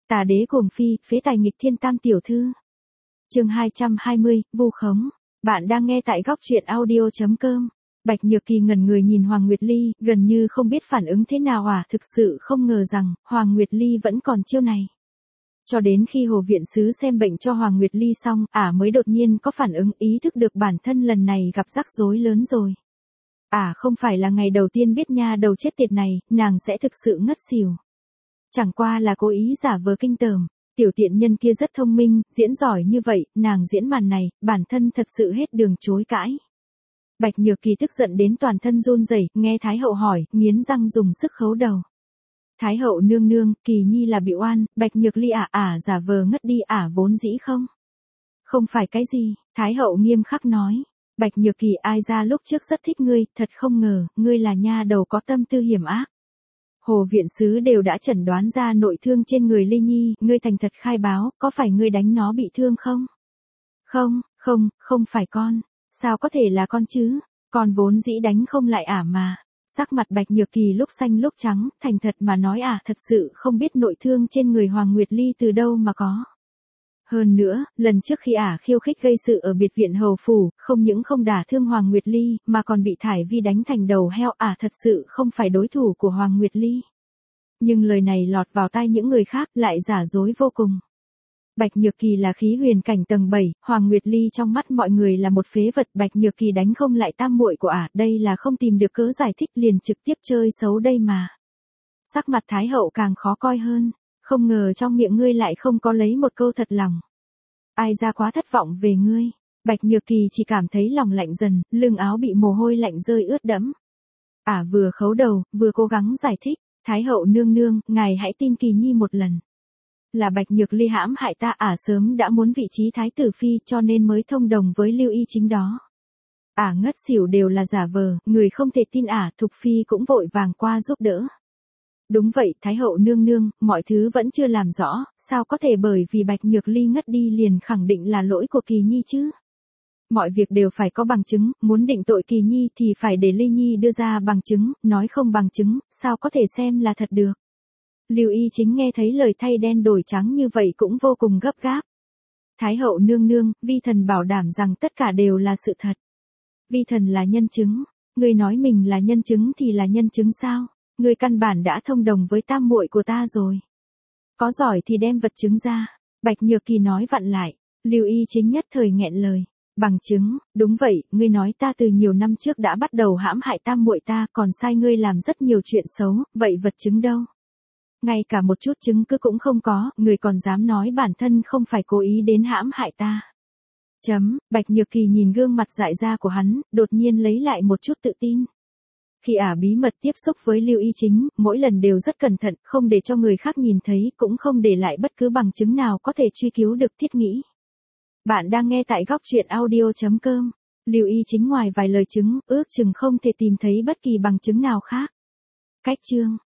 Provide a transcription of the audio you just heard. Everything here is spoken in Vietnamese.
Tà đế cuồng phi, phế tài nghịch thiên tam tiểu thư. Chương 220, vu khống. Bạn đang nghe tại góc truyện audio.com. Bạch Nhược Kỳ ngẩn người nhìn Hoàng Nguyệt Ly, gần như không biết phản ứng thế nào thực sự không ngờ rằng, Hoàng Nguyệt Ly vẫn còn chiêu này. Cho đến khi Hồ Viện Sứ xem bệnh cho Hoàng Nguyệt Ly xong, mới đột nhiên có phản ứng, ý thức được bản thân lần này gặp rắc rối lớn rồi. Không phải là ngày đầu tiên biết nha đầu chết tiệt này, nàng sẽ thực sự ngất xỉu. Chẳng qua là cố ý giả vờ kinh tởm, tiểu tiện nhân kia rất thông minh, diễn giỏi như vậy, nàng diễn màn này, bản thân thật sự hết đường chối cãi. Bạch Nhược Kỳ tức giận đến toàn thân run rẩy, nghe Thái hậu hỏi, nghiến răng dùng sức khấu đầu. Thái hậu nương nương, Kỳ nhi là bị oan, Bạch Nhược Ly giả vờ ngất đi vốn dĩ không. Không phải cái gì, Thái hậu nghiêm khắc nói. Bạch Nhược Kỳ ai ra lúc trước rất thích ngươi, thật không ngờ, ngươi là nha đầu có tâm tư hiểm ác. Hồ Viện Sứ đều đã chẩn đoán ra nội thương trên người Ly Nhi, ngươi thành thật khai báo, có phải ngươi đánh nó bị thương không? Không phải con, sao có thể là con chứ, con vốn dĩ đánh không lại mà. Sắc mặt Bạch Nhược Kỳ lúc xanh lúc trắng, thành thật mà nói thật sự không biết nội thương trên người Hoàng Nguyệt Ly từ đâu mà có. Hơn nữa, lần trước khi khiêu khích gây sự ở biệt viện hầu phủ, không những không đả thương Hoàng Nguyệt Ly, mà còn bị Thải Vi đánh thành đầu heo, thật sự không phải đối thủ của Hoàng Nguyệt Ly. Nhưng lời này lọt vào tai những người khác lại giả dối vô cùng. Bạch Nhược Kỳ là khí huyền cảnh tầng 7, Hoàng Nguyệt Ly trong mắt mọi người là một phế vật, Bạch Nhược Kỳ đánh không lại tam muội của đây là không tìm được cớ giải thích liền trực tiếp chơi xấu đây mà. Sắc mặt Thái hậu càng khó coi hơn. Không ngờ trong miệng ngươi lại không có lấy một câu thật lòng. Ai ra quá thất vọng về ngươi. Bạch Nhược Kỳ chỉ cảm thấy lòng lạnh dần, lưng áo bị mồ hôi lạnh rơi ướt đẫm. Vừa khấu đầu, vừa cố gắng giải thích. Thái hậu nương nương, ngài hãy tin Kỳ nhi một lần. Là Bạch Nhược Ly hãm hại ta, sớm đã muốn vị trí thái tử phi cho nên mới thông đồng với Lưu Y Chính đó. Ngất xỉu đều là giả vờ, người không thể tin Thục phi cũng vội vàng qua giúp đỡ. Đúng vậy, Thái hậu nương nương, mọi thứ vẫn chưa làm rõ, sao có thể bởi vì Bạch Nhược Ly ngất đi liền khẳng định là lỗi của Kỳ nhi chứ? Mọi việc đều phải có bằng chứng, muốn định tội Kỳ nhi thì phải để Ly Nhi đưa ra bằng chứng, nói không bằng chứng, sao có thể xem là thật được? Lưu Y Chính nghe thấy lời thay đen đổi trắng như vậy cũng vô cùng gấp gáp. Thái hậu nương nương, vi thần bảo đảm rằng tất cả đều là sự thật. Vi thần là nhân chứng, người nói mình là nhân chứng thì là nhân chứng sao? Ngươi căn bản đã thông đồng với tam muội của ta rồi. Có giỏi thì đem vật chứng ra. Bạch Nhược Kỳ nói vặn lại. Lưu Y Chính nhất thời nghẹn lời. Bằng chứng, đúng vậy, ngươi nói ta từ nhiều năm trước đã bắt đầu hãm hại tam muội ta, còn sai ngươi làm rất nhiều chuyện xấu, vậy vật chứng đâu? Ngay cả một chút chứng cứ cũng không có, người còn dám nói bản thân không phải cố ý đến hãm hại ta. Bạch Nhược Kỳ nhìn gương mặt dại ra của hắn, đột nhiên lấy lại một chút tự tin. Khi bí mật tiếp xúc với Lưu Y Chính, mỗi lần đều rất cẩn thận, không để cho người khác nhìn thấy, cũng không để lại bất cứ bằng chứng nào có thể truy cứu được thiết nghĩ. Bạn đang nghe tại góc truyện audio.com. Lưu Y Chính ngoài vài lời chứng, ước chừng không thể tìm thấy bất kỳ bằng chứng nào khác. Cách chương.